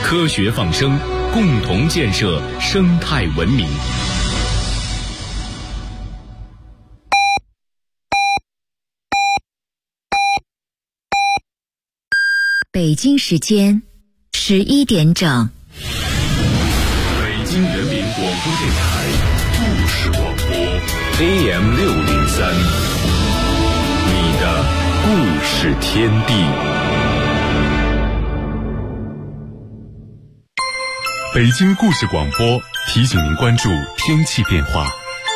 科学放声，共同建设生态文明。 北京时间11点整。 北京人民广播电台故事广播 AM603，你的故事天地。 北京故事广播提醒您关注天气变化。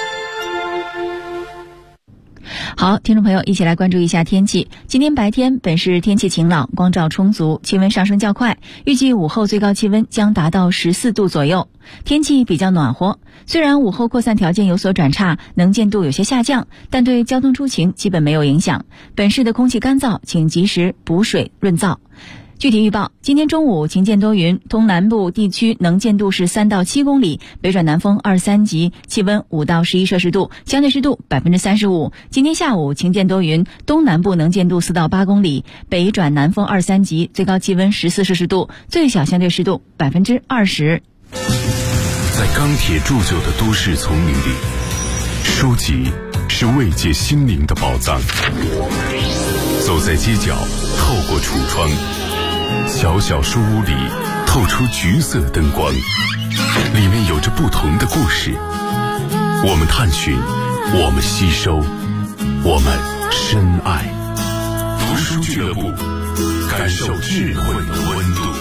好，听众朋友，一起来关注一下天气。今天白天本市天气晴朗，光照充足，气温上升较快，预计午后最高气温将达到14度左右，天气比较暖和。虽然午后扩散条件有所转差，能见度有些下降，但对交通出行基本没有影响。本市的空气干燥，请及时补水润燥。具体预报，今天中午晴间多云，东南部地区能见度是3到7公里，北转南风2、3级，气温5到11摄氏度，相对湿度35%。今天下午晴间多云，东南部能见度4到8公里，北转南风2、3级，最高气温14摄氏度，最小相对湿度20%。 在钢铁铸就的都市丛林里，书籍是慰藉心灵的宝藏。走在街角，透过橱窗，小小书屋里透出橘色灯光，里面有着不同的故事。我们探寻，我们吸收，我们深爱。读书俱乐部，感受智慧的温度。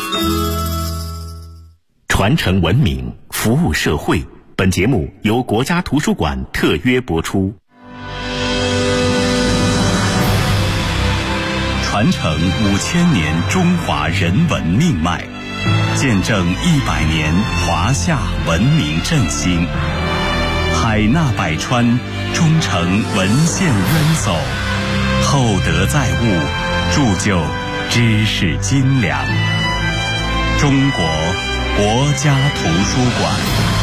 传承文明，服务社会。本节目由国家图书馆特约播出。传承5000年中华人文命脉，见证100年华夏文明振兴。海纳百川，忠诚文献渊薮，厚德载物，铸就知识精良。中国国家图书馆。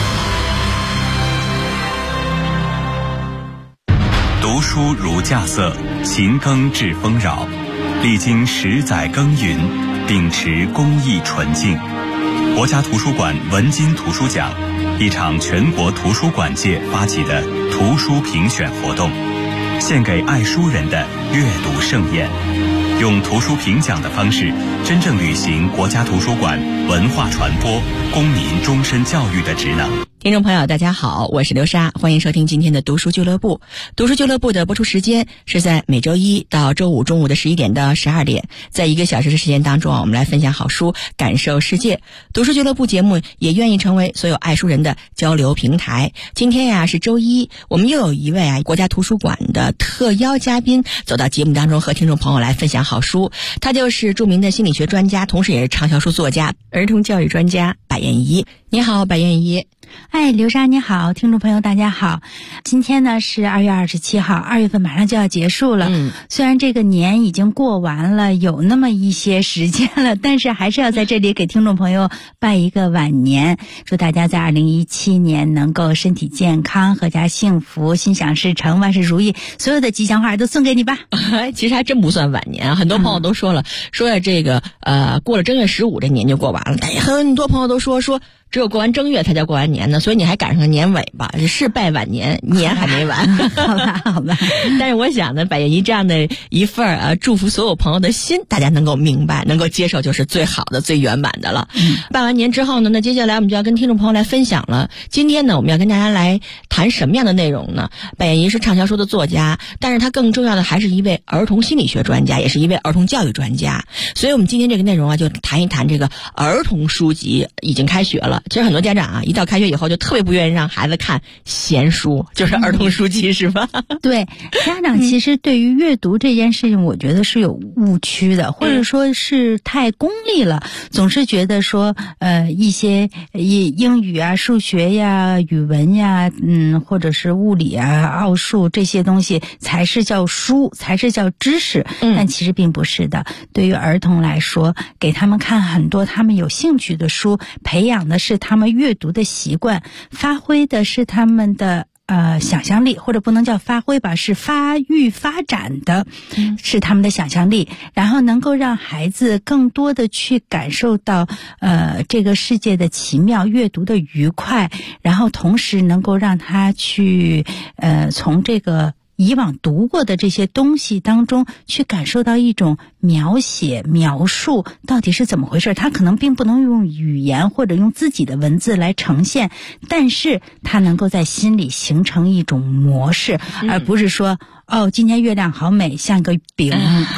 读书如稼穑，勤耕致丰饶。历经10载耕耘，秉持公益纯净。国家图书馆文津图书奖，一场全国图书馆界发起的图书评选活动，献给爱书人的阅读盛宴。用图书评奖的方式，真正履行国家图书馆文化传播、公民终身教育的职能。 听众朋友大家好，我是刘莎，欢迎收听今天的读书俱乐部。读书俱乐部的播出时间是在每周一到周五中午的11点到12点，在1个小时的时间当中我们来分享好书，感受世界。读书俱乐部节目也愿意成为所有爱书人的交流平台。今天是周一，我们又有一位国家图书馆的特邀嘉宾走到节目当中，和听众朋友来分享好书。他就是著名的心理学专家，同时也是畅销书作家、儿童教育专家柏燕怡。你好，柏燕怡。 刘莎你好，听众朋友大家好。今天呢是2月27号，2月份马上就要结束了。虽然这个年已经过完了，有那么一些时间了，但是还是要在这里给听众朋友拜一个晚年，祝大家在2017年能够身体健康，阖家幸福，心想事成，万事如意，所有的吉祥话都送给你吧。 其实还真不算晚年，很多朋友都说了，说这个过了正月15这年就过完了，但也很多朋友都说只有过完正月才叫过完年呢，所以你还赶上个年尾吧，是拜晚年，年还没完。 好吧。 但是我想呢，柏燕怡这样的一份祝福所有朋友的心，大家能够明白，能够接受，就是最好的、最圆满的了。拜完年之后呢，那接下来我们就要跟听众朋友来分享了。今天呢，我们要跟大家来谈什么样的内容呢？柏燕怡是畅销书的作家，但是她更重要的还是一位儿童心理学专家，也是一位儿童教育专家。所以我们今天这个内容就谈一谈这个儿童书籍已经开学了。其实很多家长一到开学以后就特别不愿意让孩子看闲书，就是儿童书籍，是吧？ 对，家长其实对于阅读这件事情，我觉得是有误区的，或者说是太功利了，总是觉得说一些英语啊、数学呀、语文呀，或者是物理啊、奥数这些东西才是叫书，才是叫知识，但其实并不是的。对于儿童来说，给他们看很多他们有兴趣的书，培养的是他们阅读的习惯，发挥的是他们的想象力，或者不能叫发挥吧，是发育发展的，是他们的想象力，然后能够让孩子更多的去感受到这个世界的奇妙，阅读的愉快，然后同时能够让他去从这个以往读过的这些东西当中去感受到一种描写描述到底是怎么回事。他可能并不能用语言或者用自己的文字来呈现，但是他能够在心里形成一种模式，而不是说今天月亮好美，像个饼。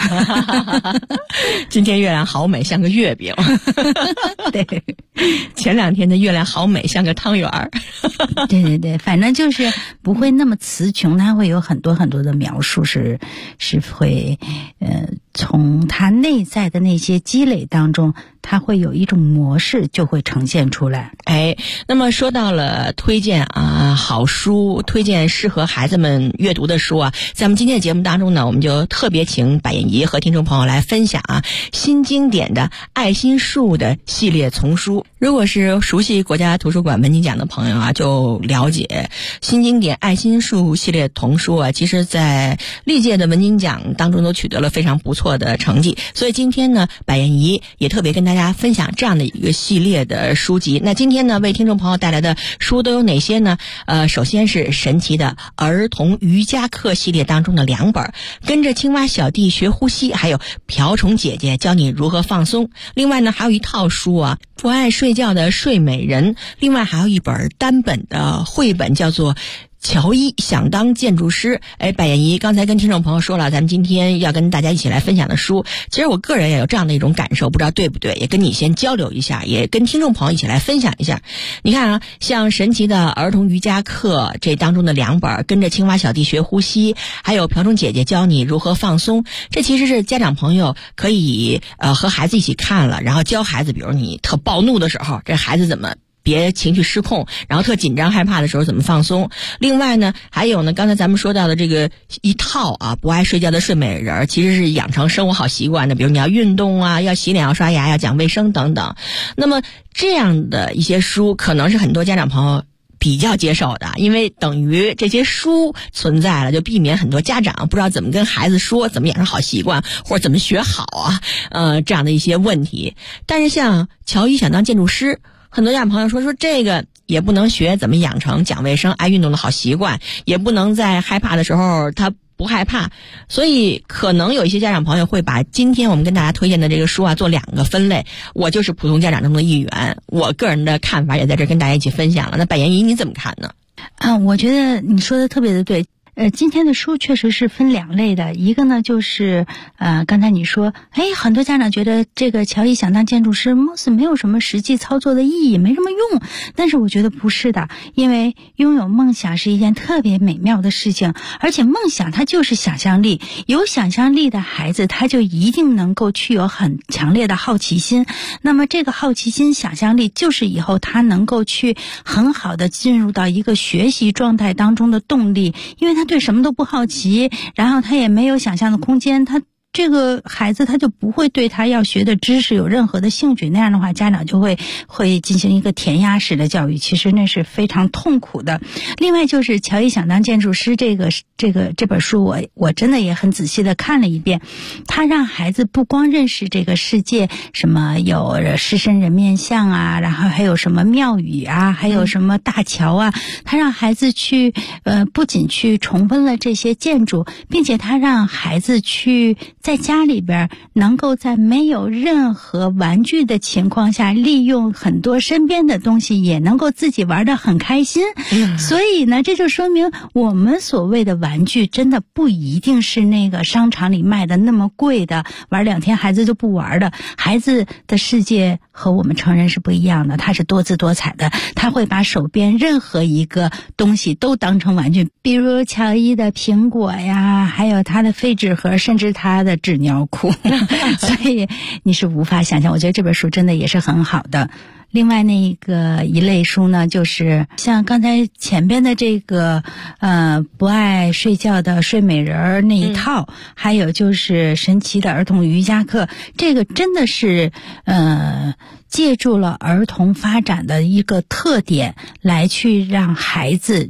今天月亮好美，像个月饼。 对， 前2天的月亮好美，像个汤圆儿。 对对对，反正就是不会那么词穷，它会有很多很多的描述，是会从他内在的那些积累当中，它会有一种模式就会呈现出来。 那么说到了推荐好书，推荐适合孩子们阅读的书在我们今天的节目当中呢，我们就特别请百燕姨和听众朋友来分享新经典的爱心树的系列丛书。如果是熟悉国家图书馆文津奖的朋友就了解新经典爱心树系列丛书其实在历届的文津奖当中都取得了非常不错的成绩。所以今天呢，百燕姨也特别跟大家分享这样的一个系列的书籍。那今天呢，为听众朋友带来的书都有哪些呢？首先是神奇的儿童瑜伽课系列当中的2本，跟着青蛙小弟学呼吸，还有瓢虫姐姐教你如何放松。另外呢，还有一套书不爱睡觉的睡美人。另外还有一本单本的绘本，叫做乔伊想当建筑师。百燕姨刚才跟听众朋友说了，咱们今天要跟大家一起来分享的书，其实我个人也有这样的一种感受，不知道对不对，也跟你先交流一下，也跟听众朋友一起来分享一下。你看像神奇的儿童瑜伽课这当中的2本，跟着青蛙小弟学呼吸，还有瓢虫姐姐教你如何放松，这其实是家长朋友可以和孩子一起看了，然后教孩子，比如你特暴怒的时候，这孩子怎么别情绪失控，然后特紧张害怕的时候怎么放松。另外呢，还有呢，刚才咱们说到的这个一套不爱睡觉的睡美人，其实是养成生活好习惯的，比如你要运动要洗脸，要刷牙，要讲卫生等等。那么这样的一些书可能是很多家长朋友比较接受的，因为等于这些书存在了，就避免很多家长不知道怎么跟孩子说怎么养成好习惯，或者怎么学好这样的一些问题。但是像乔伊想当建筑师，很多家长朋友说这个也不能学怎么养成讲卫生爱运动的好习惯，也不能在害怕的时候他不害怕，所以可能有一些家长朋友会把今天我们跟大家推荐的这个书做2个分类。我就是普通家长中的一员，我个人的看法也在这跟大家一起分享了。那百燕姨你怎么看呢？ 我觉得你说的特别的对。今天的书确实是分2类的，一个呢就是刚才你说很多家长觉得这个乔伊想当建筑师貌似没有什么实际操作的意义，没什么用，但是我觉得不是的，因为拥有梦想是一件特别美妙的事情，而且梦想它就是想象力，有想象力的孩子他就一定能够具有很强烈的好奇心，那么这个好奇心想象力就是以后他能够去很好的进入到一个学习状态当中的动力，因为他对什么都不好奇，然后他也没有想象的空间，他这个孩子他就不会对他要学的知识有任何的兴趣，那样的话家长就会进行一个填鸭式的教育，其实那是非常痛苦的。另外就是乔伊想当建筑师这本书我真的也很仔细的看了一遍，他让孩子不光认识这个世界，什么有狮身人面像然后还有什么庙宇还有什么大桥他让孩子去不仅去重温了这些建筑，并且他让孩子去在家里边能够在没有任何玩具的情况下，利用很多身边的东西，也能够自己玩得很开心。所以呢，这就说明我们所谓的玩具真的不一定是那个商场里卖的那么贵的，玩2天孩子就不玩的。孩子的世界和我们成人是不一样的，他是多姿多彩的，他会把手边任何一个东西都当成玩具，比如乔伊的苹果还有他的废纸盒，甚至他的纸尿裤所以你是无法想象，我觉得这本书真的也是很好的。另外那个一类书呢，就是像刚才前边的这个不爱睡觉的睡美人那一套，还有就是神奇的儿童瑜伽课，这个真的是借助了儿童发展的一个特点来去让孩子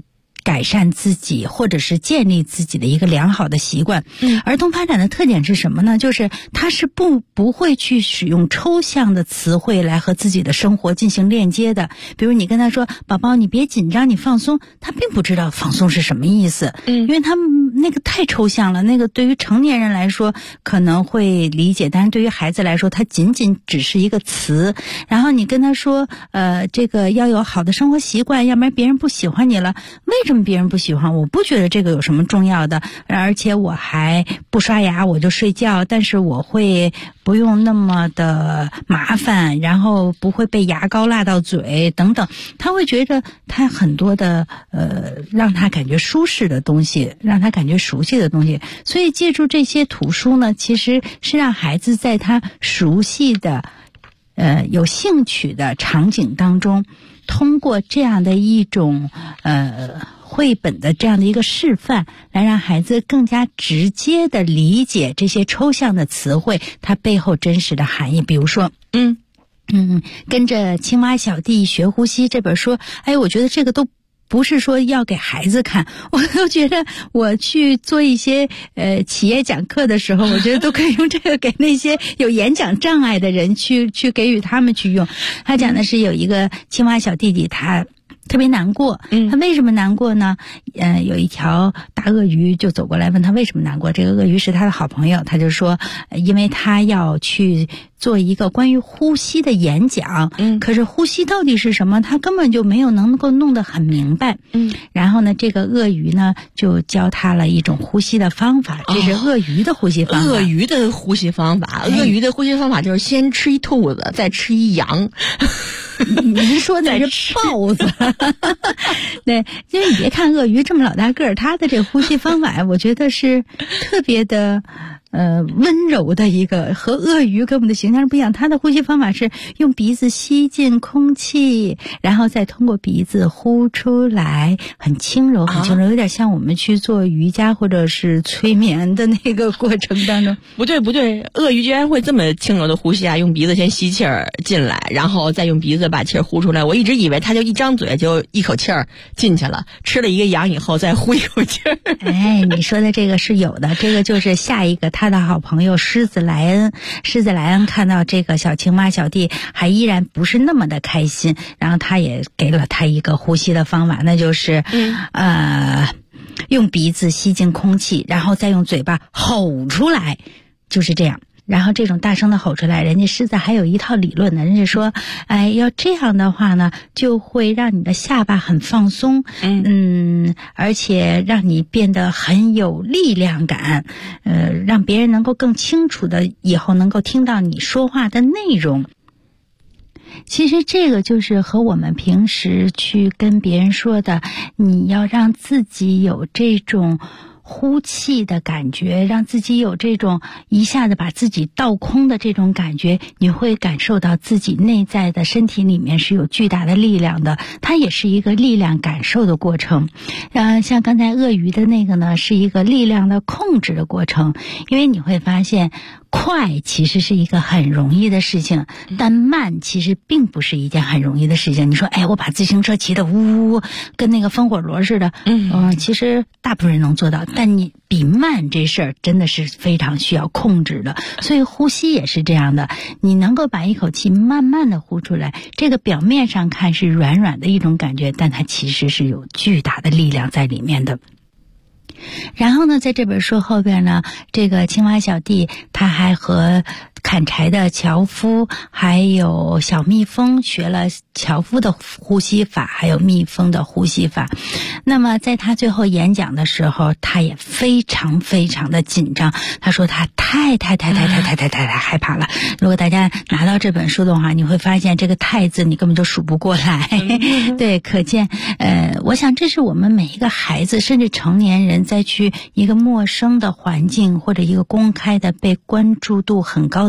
改善自己或者是建立自己的一个良好的习惯。儿童发展的特点是什么呢？就是他是不会去使用抽象的词汇来和自己的生活进行链接的。比如你跟他说宝宝你别紧张你放松，他并不知道放松是什么意思，因为他那个太抽象了，那个对于成年人来说可能会理解，但是对于孩子来说它仅仅只是一个词。然后你跟他说这个要有好的生活习惯，要不然别人不喜欢你了。为什么别人不喜欢我？不觉得这个有什么重要的，而且我还不刷牙我就睡觉，但是我会不用那么的麻烦，然后不会被牙膏辣到嘴等等。他会觉得他很多的让他感觉舒适的东西，让他感觉熟悉的东西。所以借助这些图书呢，其实是让孩子在他熟悉的有兴趣的场景当中，通过这样的一种绘本的这样的一个示范，来让孩子更加直接的理解这些抽象的词汇它背后真实的含义。比如说跟着青蛙小弟学呼吸这本书，我觉得这个都不是说要给孩子看，我都觉得我去做一些企业讲课的时候，我觉得都可以用这个给那些有演讲障碍的人去给予他们去用。他讲的是有一个青蛙小弟弟，他特别难过。他为什么难过呢？有一条大鳄鱼就走过来问他为什么难过。这个鳄鱼是他的好朋友，他就说因为他要去做一个关于呼吸的演讲，可是呼吸到底是什么他根本就没有能够弄得很明白。然后呢这个鳄鱼呢就教他了一种呼吸的方法，这是鳄鱼的呼吸方法。 鳄鱼的呼吸方法，鳄鱼的呼吸方法就是先吃一兔子再吃一羊。 您说的是豹子。对，因为你别看鳄鱼这么老大个儿，它的这个呼吸方法我觉得是特别的温柔的一个，和鳄鱼跟我们的形象是不一样。它的呼吸方法是用鼻子吸进空气，然后再通过鼻子呼出来，很轻柔很轻柔，有点像我们去做瑜伽或者是催眠的那个过程当中。 不对，鳄鱼居然会这么轻柔的呼吸啊！用鼻子先吸气儿进来，然后再用鼻子把气儿呼出来。我一直以为他就一张嘴就一口气儿进去了，吃了一个羊以后再呼一口气儿。 你说的这个是有的，这个就是下一个他的好朋友狮子莱恩。狮子莱恩看到这个小青蛙小弟还依然不是那么的开心，然后他也给了他一个呼吸的方法，那就是用鼻子吸进空气，然后再用嘴巴吼出来，就是这样。然后这种大声的吼出来，人家狮子还有一套理论呢，人家说要这样的话呢就会让你的下巴很放松，而且让你变得很有力量感，让别人能够更清楚的以后能够听到你说话的内容。其实这个就是和我们平时去跟别人说的，你要让自己有这种呼气的感觉，让自己有这种一下子把自己倒空的这种感觉，你会感受到自己内在的身体里面是有巨大的力量的，它也是一个力量感受的过程。像刚才鳄鱼的那个呢，是一个力量的控制的过程。因为你会发现快其实是一个很容易的事情，但慢其实并不是一件很容易的事情。你说我把自行车骑得呜呜跟那个风火轮似的，其实大部分人能做到，但你比慢这事儿真的是非常需要控制的。所以呼吸也是这样的，你能够把一口气慢慢的呼出来，这个表面上看是软软的一种感觉，但它其实是有巨大的力量在里面的。然后呢在这本书后边呢，这个青蛙小弟他还和砍柴的樵夫还有小蜜蜂学了樵夫的呼吸法还有蜜蜂的呼吸法。那么在他最后演讲的时候，他也非常非常的紧张，他说他太害怕了。如果大家拿到这本书的话，你会发现这个太字你根本就数不过来。对，可见我想这是我们每一个孩子甚至成年人在去一个陌生的环境或者一个公开的被关注度很高的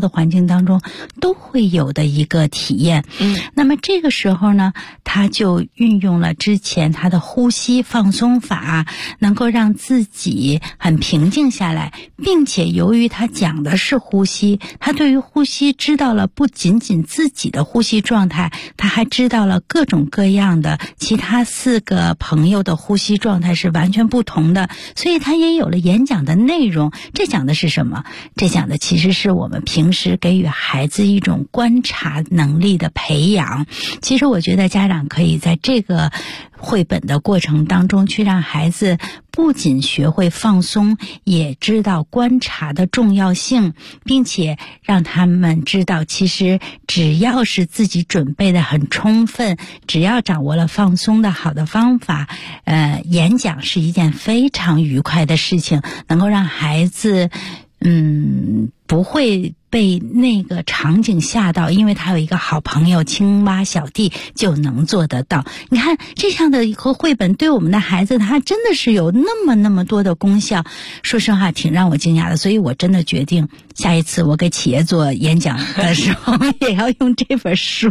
的环境当中都会有的一个体验。那么这个时候呢，他就运用了之前他的呼吸放松法，能够让自己很平静下来，并且由于他讲的是呼吸，他对于呼吸知道了不仅仅自己的呼吸状态，他还知道了各种各样的其他4个朋友的呼吸状态是完全不同的，所以他也有了演讲的内容。这讲的是什么？这讲的其实是我们平时给予孩子一种观察能力的培养。其实我觉得家长可以在这个绘本的过程当中去让孩子不仅学会放松，也知道观察的重要性，并且让他们知道其实只要是自己准备的很充分，只要掌握了放松的好的方法，演讲是一件非常愉快的事情，能够让孩子不会被那个场景吓到，因为他有一个好朋友青蛙小弟就能做得到。你看这样的一个绘本对我们的孩子，他真的是有那么多的功效，说实话挺让我惊讶的。所以我真的决定下一次我给企业做演讲的时候也要用这本书。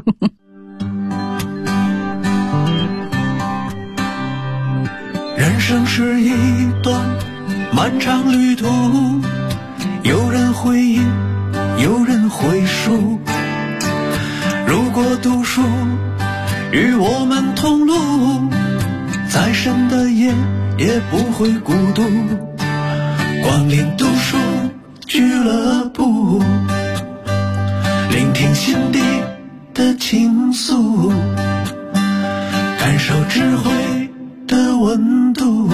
人生是一段漫长旅途，有人回忆，有人回述。如果读书与我们同路，再深的夜也不会孤独。光临读书俱乐部，聆听心底的倾诉，感受智慧的温度。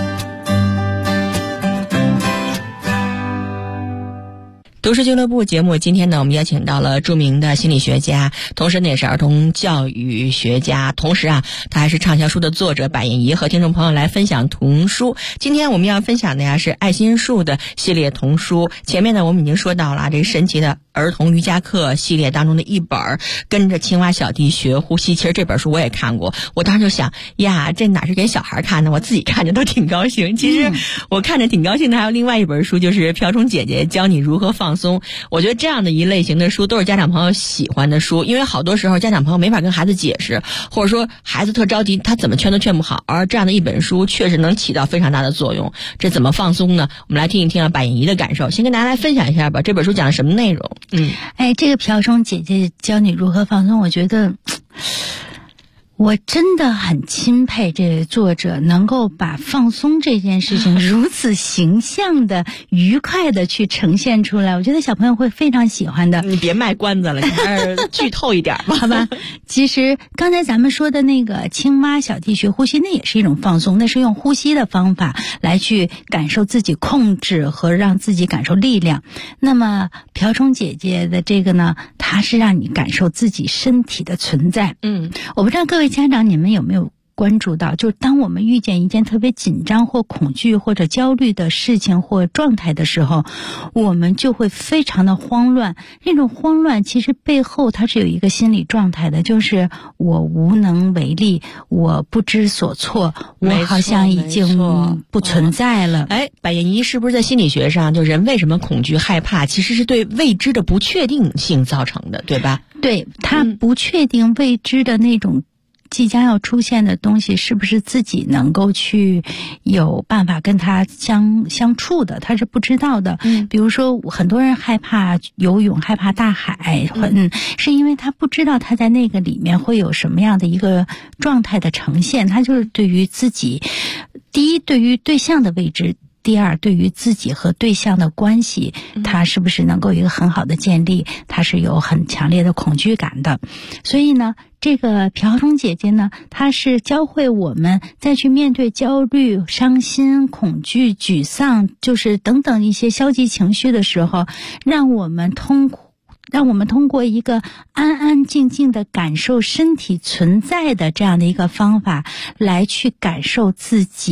读书俱乐部节目，今天呢，我们邀请到了著名的心理学家，同时呢也是儿童教育学家，同时他还是畅销书的作者百燕怡，和听众朋友来分享童书。今天我们要分享的是爱心树的系列童书。前面呢我们已经说到了这个神奇的儿童瑜伽课系列当中的一本跟着青蛙小弟学呼吸。其实这本书我也看过，我当时就想呀，这哪是给小孩看的，我自己看着都挺高兴。其实我看着挺高兴的还有另外一本书，就是瓢虫姐姐教你如何放松。我觉得这样的一类型的书都是家长朋友喜欢的书，因为好多时候家长朋友没法跟孩子解释，或者说孩子特着急，他怎么劝都劝不好，而这样的一本书确实能起到非常大的作用。这怎么放松呢？我们来听一听百燕怡的感受，先跟大家来分享一下吧，这本书讲的什么内容。 这个瓢虫姐姐教你如何放松，我觉得我真的很钦佩这位作者能够把放松这件事情如此形象的愉快的去呈现出来，我觉得小朋友会非常喜欢的。 你别卖关子了，你还是剧透一点吧。 好吧，其实刚才咱们说的那个青蛙小弟学呼吸，那也是一种放松，那是用呼吸的方法来去感受自己控制和让自己感受力量。那么瓢虫姐姐的这个呢，它是让你感受自己身体的存在。我不知道各位家长你们有没有关注到，就是当我们遇见一件特别紧张或恐惧或者焦虑的事情或状态的时候，我们就会非常的慌乱。那种慌乱其实背后它是有一个心理状态的，就是我无能为力，我不知所措，我好像已经不存在了。 百燕怡是不是在心理学上，就人为什么恐惧害怕，其实是对未知的不确定性造成的，对吧？ 对，他不确定未知的那种即将要出现的东西是不是自己能够去有办法跟他相处的，他是不知道的。比如说很多人害怕游泳，害怕大海，是因为他不知道他在那个里面会有什么样的一个状态的呈现。他就是对于自己，第一对于对象的未知，第二对于自己和对象的关系，他是不是能够有一个很好的建立，他是有很强烈的恐惧感的。所以呢，这个瓢虫姐姐呢，她是教会我们再去面对焦虑、伤心、恐惧、沮丧，就是等等一些消极情绪的时候，让我们通过一个安安静静的感受身体存在的这样的一个方法，来去感受自己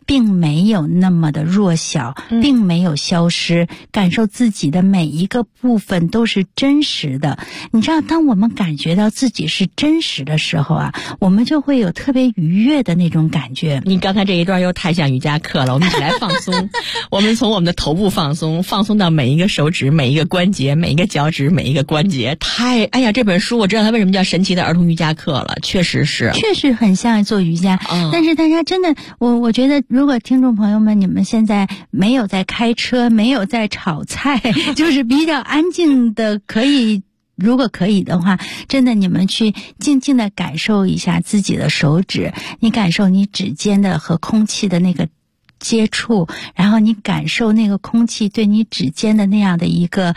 并没有那么的弱小，并没有消失，感受自己的每一个部分都是真实的。你知道，当我们感觉到自己是真实的时候啊，我们就会有特别愉悦的那种感觉。 你刚才这一段又太像瑜伽课了，我们一起来放松。我们从我们的头部放松到每一个手指、每一个关节、每一个脚趾、每一个关节。哎呀，这本书我知道它为什么叫神奇的儿童瑜伽课了，确实很像做瑜伽。但是大家真的，我觉得如果听众朋友们你们现在没有在开车，没有在炒菜，就是比较安静的，如果可以的话，真的你们去静静的感受一下自己的手指，你感受你指尖的和空气的那个接触，然后你感受那个空气对你指尖的那样的一个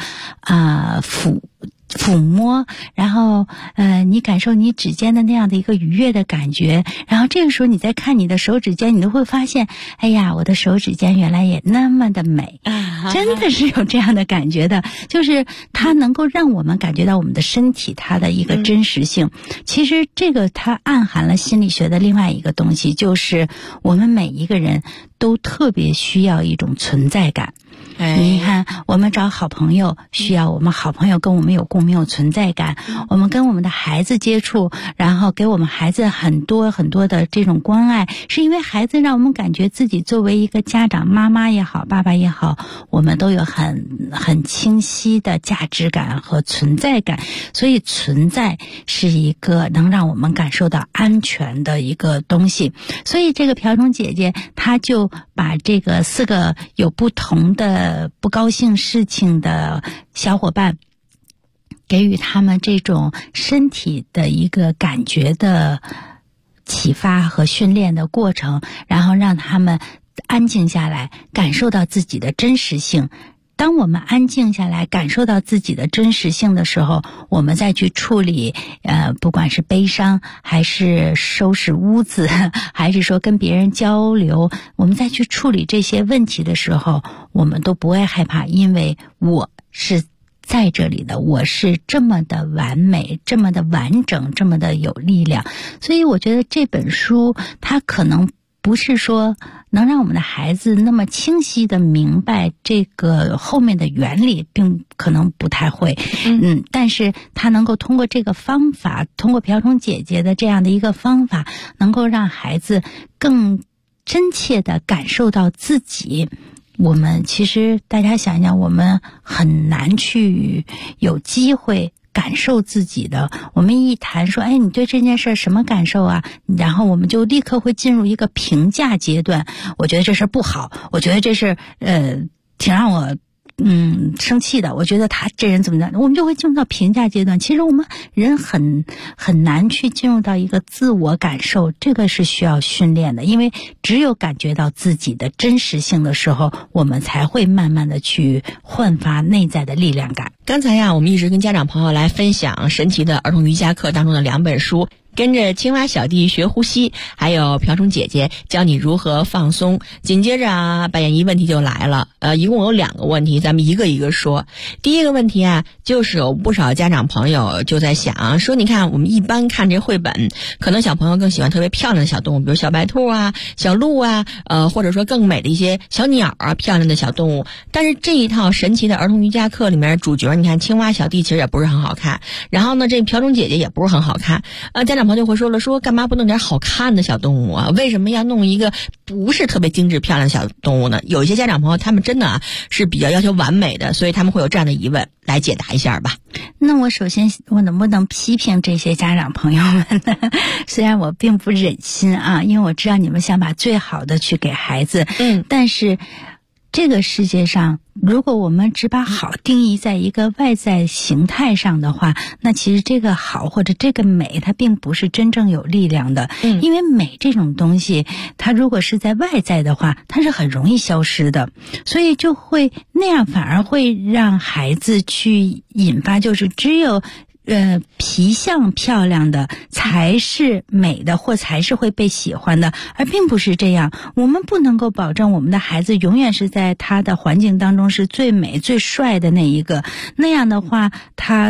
抚摸，然后你感受你指尖的那样的一个愉悦的感觉，然后这个时候你再看你的手指尖，你都会发现，哎呀，我的手指尖原来也那么的美，真的是有这样的感觉的，就是它能够让我们感觉到我们的身体它的一个真实性。其实这个它暗含了心理学的另外一个东西，就是我们每一个人都特别需要一种存在感。你看，我们找好朋友需要我们好朋友跟我们有共鸣，有存在感。我们跟我们的孩子接触，然后给我们孩子很多很多的这种关爱，是因为孩子让我们感觉自己作为一个家长，妈妈也好，爸爸也好，我们都有很清晰的价值感和存在感。所以存在是一个能让我们感受到安全的一个东西。所以这个瓢虫姐姐她就把这个4个有不同的不高兴事情的小伙伴，给予他们这种身体的一个感觉的启发和训练的过程，然后让他们安静下来，感受到自己的真实性。当我们安静下来，感受到自己的真实性的时候，我们再去处理不管是悲伤还是收拾屋子，还是说跟别人交流，我们再去处理这些问题的时候，我们都不会害怕，因为我是在这里的，我是这么的完美，这么的完整，这么的有力量。所以我觉得这本书它可能不是说能让我们的孩子那么清晰的明白这个后面的原理，并可能不太会，但是他能够通过这个方法，通过瓢虫姐姐的这样的一个方法，能够让孩子更真切的感受到自己。我们其实大家想想，我们很难去有机会感受自己的。我们一谈说，哎，你对这件事什么感受啊？然后我们就立刻会进入一个评价阶段。我觉得这事不好，我觉得这事挺让我生气的，我觉得他这人怎么的，我们就会进入到评价阶段。其实我们人很难去进入到一个自我感受，这个是需要训练的，因为只有感觉到自己的真实性的时候，我们才会慢慢的去焕发内在的力量感。 刚才呀，我们一直跟家长朋友来分享神奇的儿童瑜伽课当中的2本书，跟着青蛙小弟学呼吸，还有瓢虫姐姐教你如何放松。紧接着啊，白燕姨问题就来了，一共有2个问题，咱们一个一个说。第一个问题啊，就是有不少家长朋友就在想说，你看我们一般看这绘本，可能小朋友更喜欢特别漂亮的小动物，比如小白兔啊、小鹿啊，或者说更美的一些小鸟啊，漂亮的小动物。但是这一套神奇的儿童瑜伽课里面，主角你看青蛙小弟其实也不是很好看，然后呢，这瓢虫姐姐也不是很好看，家长朋友就会说了，说干嘛不弄点好看的小动物啊？为什么要弄一个不是特别精致漂亮的小动物呢？有一些家长朋友他们真的是比较要求完美的，所以他们会有这样的疑问，来解答一下吧。 那我首先我能不能批评这些家长朋友们呢？虽然我并不忍心啊，因为我知道你们想把最好的去给孩子，但是这个世界上，如果我们只把好定义在一个外在形态上的话，那其实这个好或者这个美，它并不是真正有力量的。因为美这种东西，它如果是在外在的话，它是很容易消失的，所以就会那样，反而会让孩子去引发，就是只有皮相漂亮的才是美的，或才是会被喜欢的，而并不是这样。我们不能够保证我们的孩子永远是在他的环境当中是最美最帅的那一个，那样的话他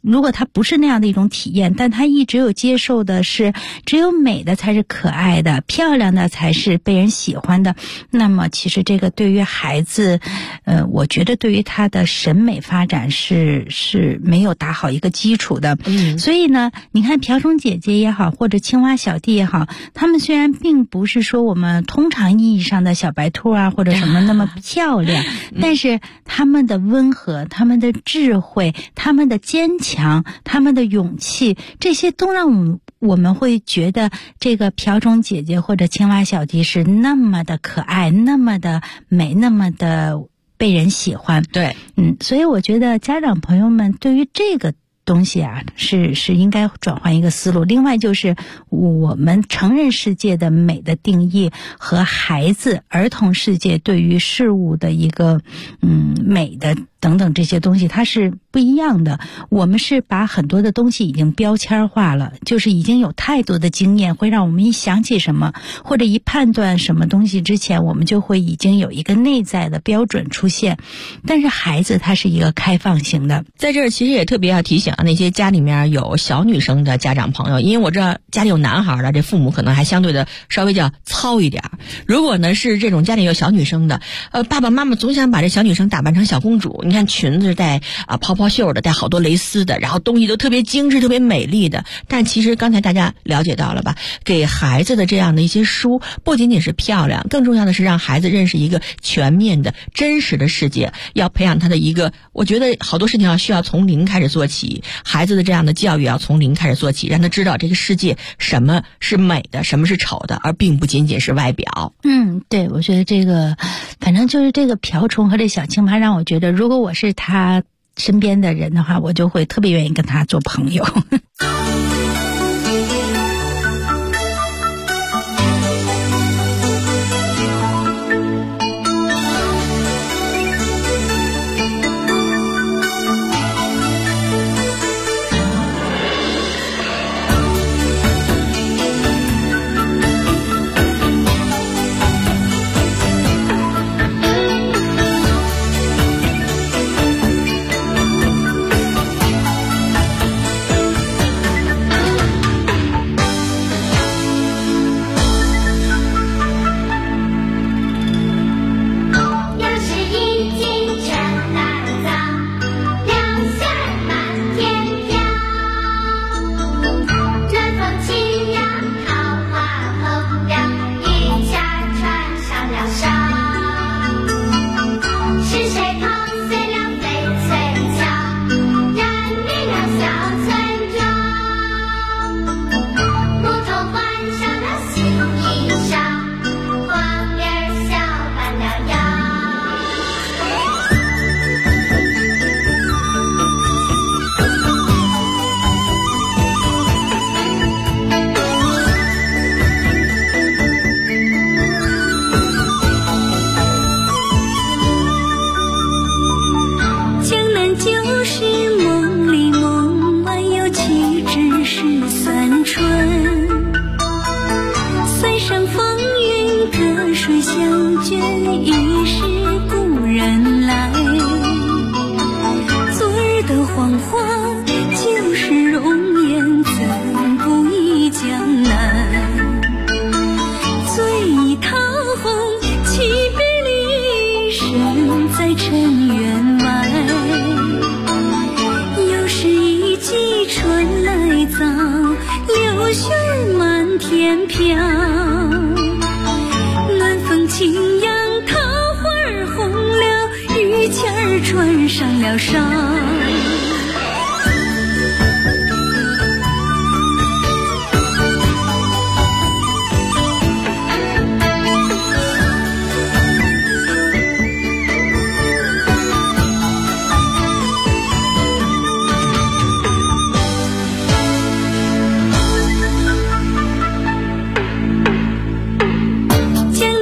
如果他不是那样的一种体验，但他一直有接受的是只有美的才是可爱的，漂亮的才是被人喜欢的，那么其实这个对于孩子我觉得对于他的审美发展是没有打好一个基础的。所以呢，你看瓢虫姐姐也好，或者青蛙小弟也好，他们虽然并不是说我们通常意义上的小白兔啊或者什么那么漂亮，但是他们的温和，他们的智慧，他们的坚强，他们的勇气，这些都让我们会觉得这个瓢虫姐姐或者青蛙小弟是那么的可爱，那么的美，那么的被人喜欢。 对， 所以我觉得家长朋友们对于这个东西啊，是应该转换一个思路。另外就是我们成人世界的美的定义和孩子儿童世界对于事物的一个美的等等这些东西它是不一样的。我们是把很多的东西已经标签化了，就是已经有太多的经验会让我们一想起什么或者一判断什么东西之前，我们就会已经有一个内在的标准出现。但是孩子他是一个开放型的。 在这儿其实也特别要提醒那些家里面有小女生的家长朋友，因为我知道家里有男孩的，这父母可能还相对的稍微叫糙一点。如果呢是这种家里有小女生的，爸爸妈妈总想把这小女生打扮成小公主，你看裙子带泡泡袖的，带好多蕾丝的，然后东西都特别精致特别美丽的。但其实刚才大家了解到了吧，给孩子的这样的一些书不仅仅是漂亮，更重要的是让孩子认识一个全面的真实的世界，要培养他的一个，我觉得好多事情需要从零开始做起，孩子的这样的教育要从零开始做起，让他知道这个世界什么是美的，什么是丑的，而并不仅仅是外表。 对，我觉得这个反正就是这个瓢虫和这小青蛙让我觉得，如果我是他身边的人的话，我就会特别愿意跟他做朋友。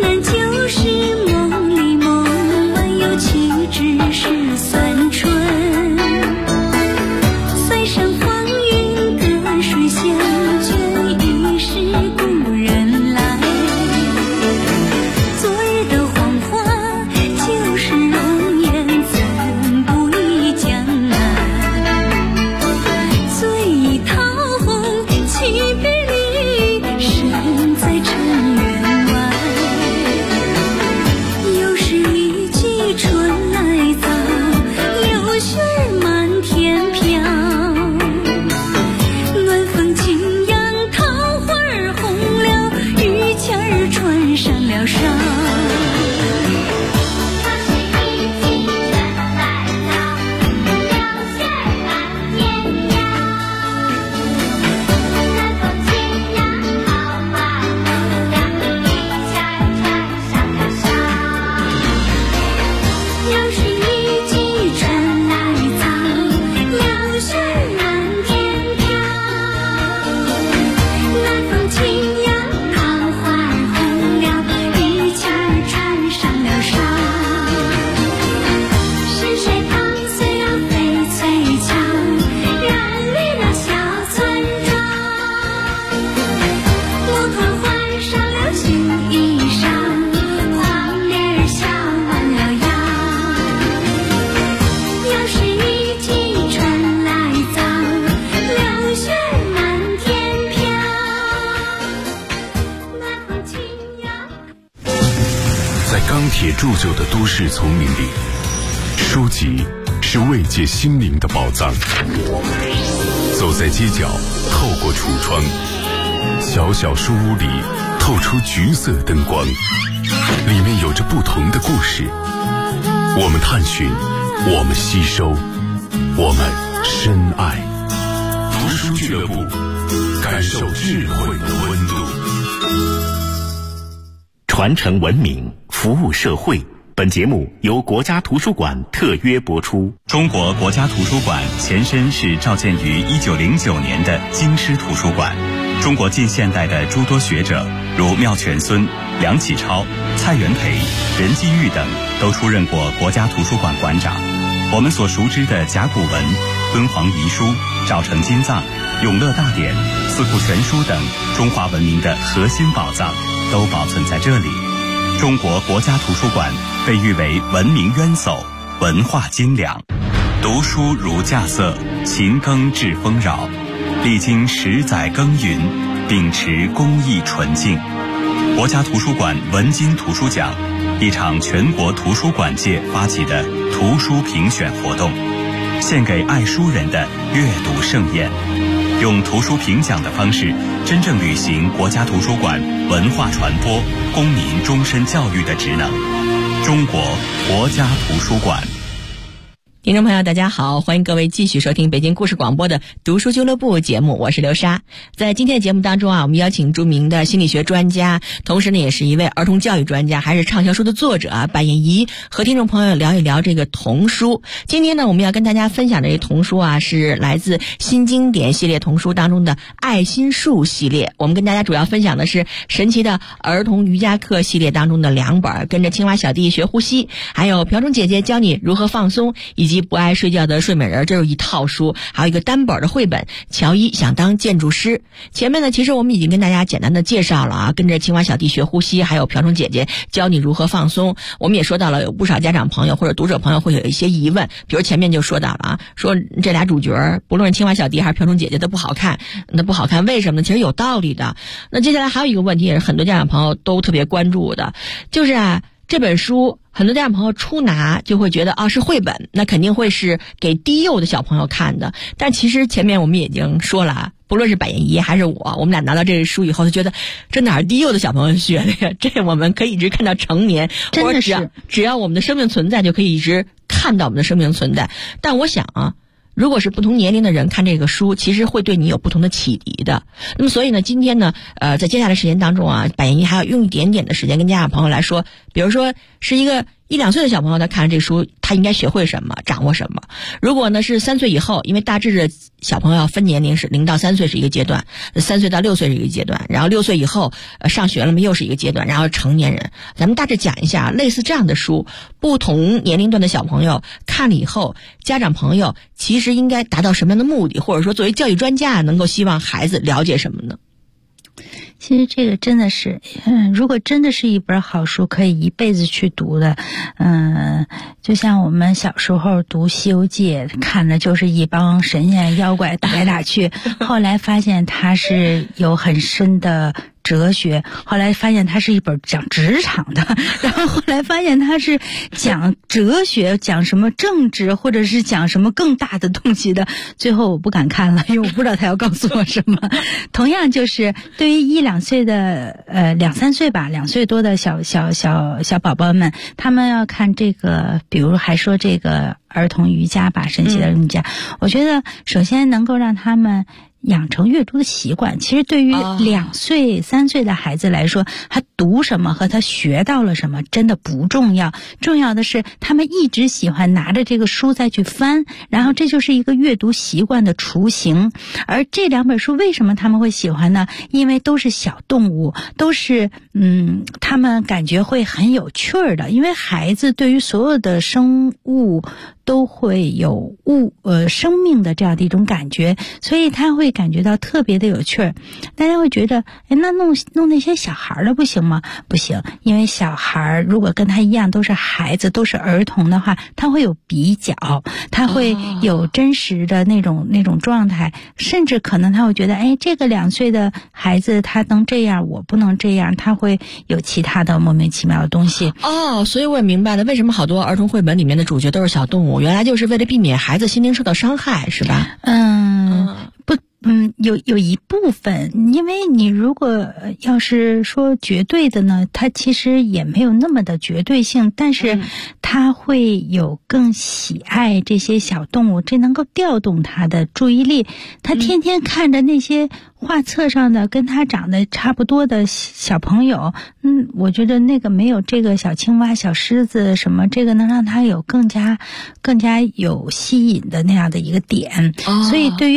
江南旧时梦里梦，满有气质是三春。 铁铸就的都市丛林里，书籍是慰藉心灵的宝藏。走在街角，透过橱窗，小小书屋里透出橘色灯光，里面有着不同的故事。我们探寻，我们吸收，我们深爱。读书俱乐部，感受智慧的温度。 传承文明，服务社会。本节目由国家图书馆特约播出。 中国国家图书馆前身是召建于1909年的京师图书馆。中国近现代的诸多学者，如妙泉孙、梁启超、蔡元培、任继玉等，都出任过国家图书馆馆长。我们所熟知的甲骨文、敦煌遗书、赵城金藏、永乐大典、四库全书等中华文明的核心宝藏，都保存在这里。中国国家图书馆被誉为文明渊薮，文化精良。读书如稼穑，勤耕致丰饶。历经10载耕耘，秉持公益纯净。国家图书馆文津图书奖，一场全国图书馆界发起的图书评选活动，献给爱书人的阅读盛宴。用图书评奖的方式，真正履行国家图书馆文化传播、公民终身教育的职能。中国国家图书馆。 听众朋友大家好，欢迎各位继续收听北京故事广播的读书俱乐部节目，我是刘莎。在今天的节目当中我们邀请著名的心理学专家，同时呢也是一位儿童教育专家，还是畅销书的作者白燕怡，和听众朋友聊一聊这个童书。今天呢我们要跟大家分享的这童书是来自新经典系列童书当中的爱心树系列。我们跟大家主要分享的是神奇的儿童瑜伽课系列当中的2本，跟着青蛙小弟学呼吸，还有瓢虫姐姐教你如何放松，以及不爱睡觉的睡美人，这是一套书，还有一个单本的绘本乔伊想当建筑师。前面呢其实我们已经跟大家简单的介绍了跟着青蛙小弟学呼吸，还有瓢虫姐姐教你如何放松。我们也说到了有不少家长朋友或者读者朋友会有一些疑问，比如前面就说到了说这俩主角不论是青蛙小弟还是瓢虫姐姐都不好看，那不好看为什么呢？其实有道理的。那接下来还有一个问题也是很多家长朋友都特别关注的，就是这本书很多家长朋友初拿就会觉得是绘本，那肯定会是给低幼的小朋友看的。但其实前面我们已经说了，不论是百燕姨还是我们俩拿到这个书以后就觉得这哪是低幼的小朋友学的呀，这我们可以一直看到成年， 真的是只要我们的生命存在就可以一直看到我们的生命存在。但我想如果是不同年龄的人看这个书，其实会对你有不同的启迪的。那么所以呢，今天呢，在接下来的时间当中百燕姨还要用一点点的时间跟家长朋友来说，比如说是一个1-2岁的小朋友，他看这书，他应该学会什么，掌握什么。如果呢是3岁以后，因为大致的小朋友分年龄是0到3岁是一个阶段，3岁到6岁是一个阶段，然后6岁以后上学了嘛又是一个阶段，然后成年人。咱们大致讲一下类似这样的书，不同年龄段的小朋友看了以后，家长朋友其实应该达到什么样的目的，或者说作为教育专家能够希望孩子了解什么呢？ 其实这个真的是，如果真的是一本好书，可以一辈子去读的。就像我们小时候读《西游记》，看的就是一帮神仙妖怪打来打去，后来发现它是有很深的哲学，后来发现它是一本讲职场的，然后后来发现它是讲哲学，讲什么政治，或者是讲什么更大的东西的。最后我不敢看了，因为我不知道他要告诉我什么。同样就是对于1-2岁的2-3岁吧，2岁多的小宝宝们，他们要看这个，比如还说这个儿童瑜伽吧，神奇的瑜伽，我觉得首先能够让他们养成阅读的习惯。其实对于2岁、3岁的孩子来说，他读什么和他学到了什么真的不重要，重要的是他们一直喜欢拿着这个书再去翻，然后这就是一个阅读习惯的雏形。而这2本书为什么他们会喜欢呢？因为都是小动物，都是他们感觉会很有趣的。因为孩子对于所有的生物都会有生命的这样的一种感觉，所以他会感觉到特别的有趣儿。大家会觉得，那弄那些小孩的不行吗？不行，因为小孩如果跟他一样都是孩子，都是儿童的话，他会有比较，他会有真实的那种状态，甚至可能他会觉得，这个2岁的孩子他能这样，我不能这样，他会有其他的莫名其妙的东西。 所以我也明白了，为什么好多儿童绘本里面的主角都是小动物，原来就是为了避免孩子心灵受到伤害，是吧？ 有一部分，因为你如果要是说绝对的呢，它其实也没有那么的绝对性，但是他会有更喜爱这些小动物，这能够调动他的注意力。他天天看着那些画册上的跟他长得差不多的小朋友，我觉得那个没有这个小青蛙、小狮子什么，这个能让他有更加有吸引的那样的一个点。所以对于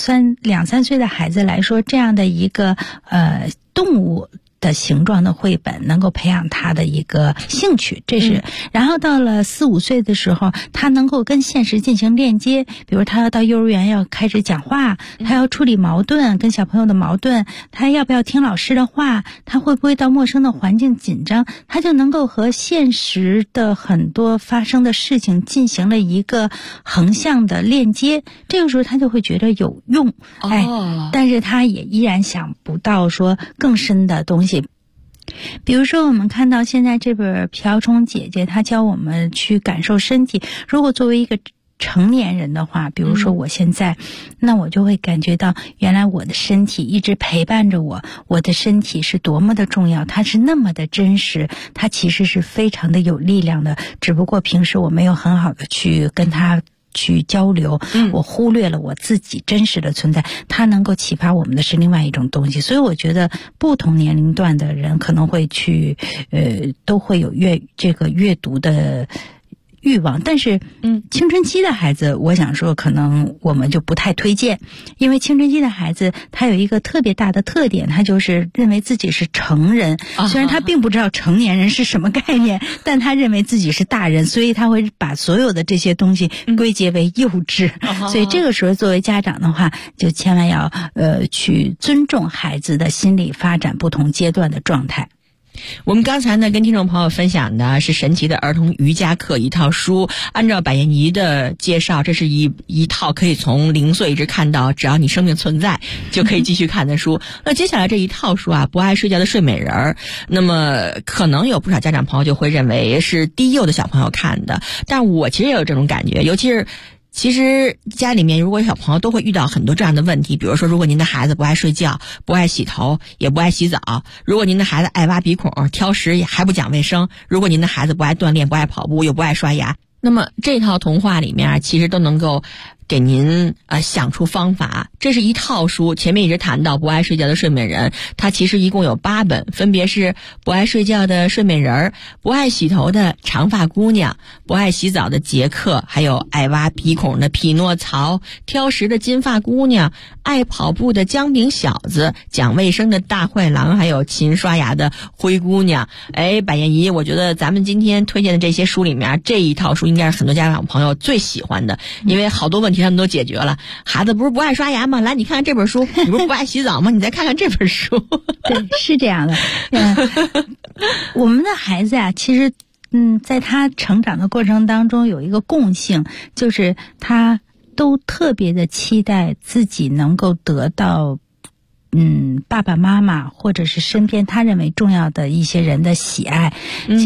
2、3岁的孩子来说，这样的一个动物的形状的绘本能够培养他的一个兴趣，这是。然后到了4、5岁的时候，他能够跟现实进行链接，比如他要到幼儿园要开始讲话，他要处理矛盾，跟小朋友的矛盾，他要不要听老师的话，他会不会到陌生的环境紧张，他就能够和现实的很多发生的事情进行了一个横向的链接，这个时候他就会觉得有用。但是他也依然想不到说更深的东西。比如说我们看到现在这本皮姚虫姐姐，她教我们去感受身体，如果作为一个成年人的话，比如说我现在，那我就会感觉到原来我的身体一直陪伴着我，我的身体是多么的重要，它是那么的真实，它其实是非常的有力量的，只不过平时我没有很好的去跟它去交流，我忽略了我自己真实的存在，它能够启发我们的是另外一种东西。所以我觉得不同年龄段的人可能会去都会有这个阅读的欲望，但是青春期的孩子，我想说可能我们就不太推荐，因为青春期的孩子他有一个特别大的特点，他就是认为自己是成人，虽然他并不知道成年人是什么概念，但他认为自己是大人，所以他会把所有的这些东西归结为幼稚。所以这个时候作为家长的话，就千万要去尊重孩子的心理发展不同阶段的状态。 我们刚才呢跟听众朋友分享的是神奇的儿童瑜伽课一套书，按照百燕妮的介绍，这是一套可以从0岁一直看到只要你生命存在就可以继续看的书。那接下来这一套书不爱睡觉的睡美人儿，那么可能有不少家长朋友就会认为是低幼的小朋友看的，但我其实也有这种感觉，尤其实家里面如果小朋友都会遇到很多这样的问题，比如说如果您的孩子不爱睡觉，不爱洗头，也不爱洗澡，如果您的孩子爱挖鼻孔，挑食也还不讲卫生，如果您的孩子不爱锻炼，不爱跑步，又不爱刷牙，那么这套童话里面其实都能够给您想出方法。这是一套书，前面一直谈到不爱睡觉的睡美人，它其实一共有8本，分别是不爱睡觉的睡美人，不爱洗头的长发姑娘，不爱洗澡的杰克，还有爱挖鼻孔的匹诺曹，挑食的金发姑娘，爱跑步的姜饼小子，讲卫生的大坏狼，还有勤刷牙的灰姑娘。百燕姨，我觉得咱们今天推荐的这些书里面，这一套书应该是很多家长朋友最喜欢的，因为好多问题他们都解决了。孩子不是不爱刷牙吗？来，你看看这本书。你不是不爱洗澡吗？你再看看这本书。 对，是这样的。我们的孩子其实在他成长的过程当中有一个共性，就是他都特别的期待自己能够得到爸爸妈妈或者是身边他认为重要的一些人的喜爱。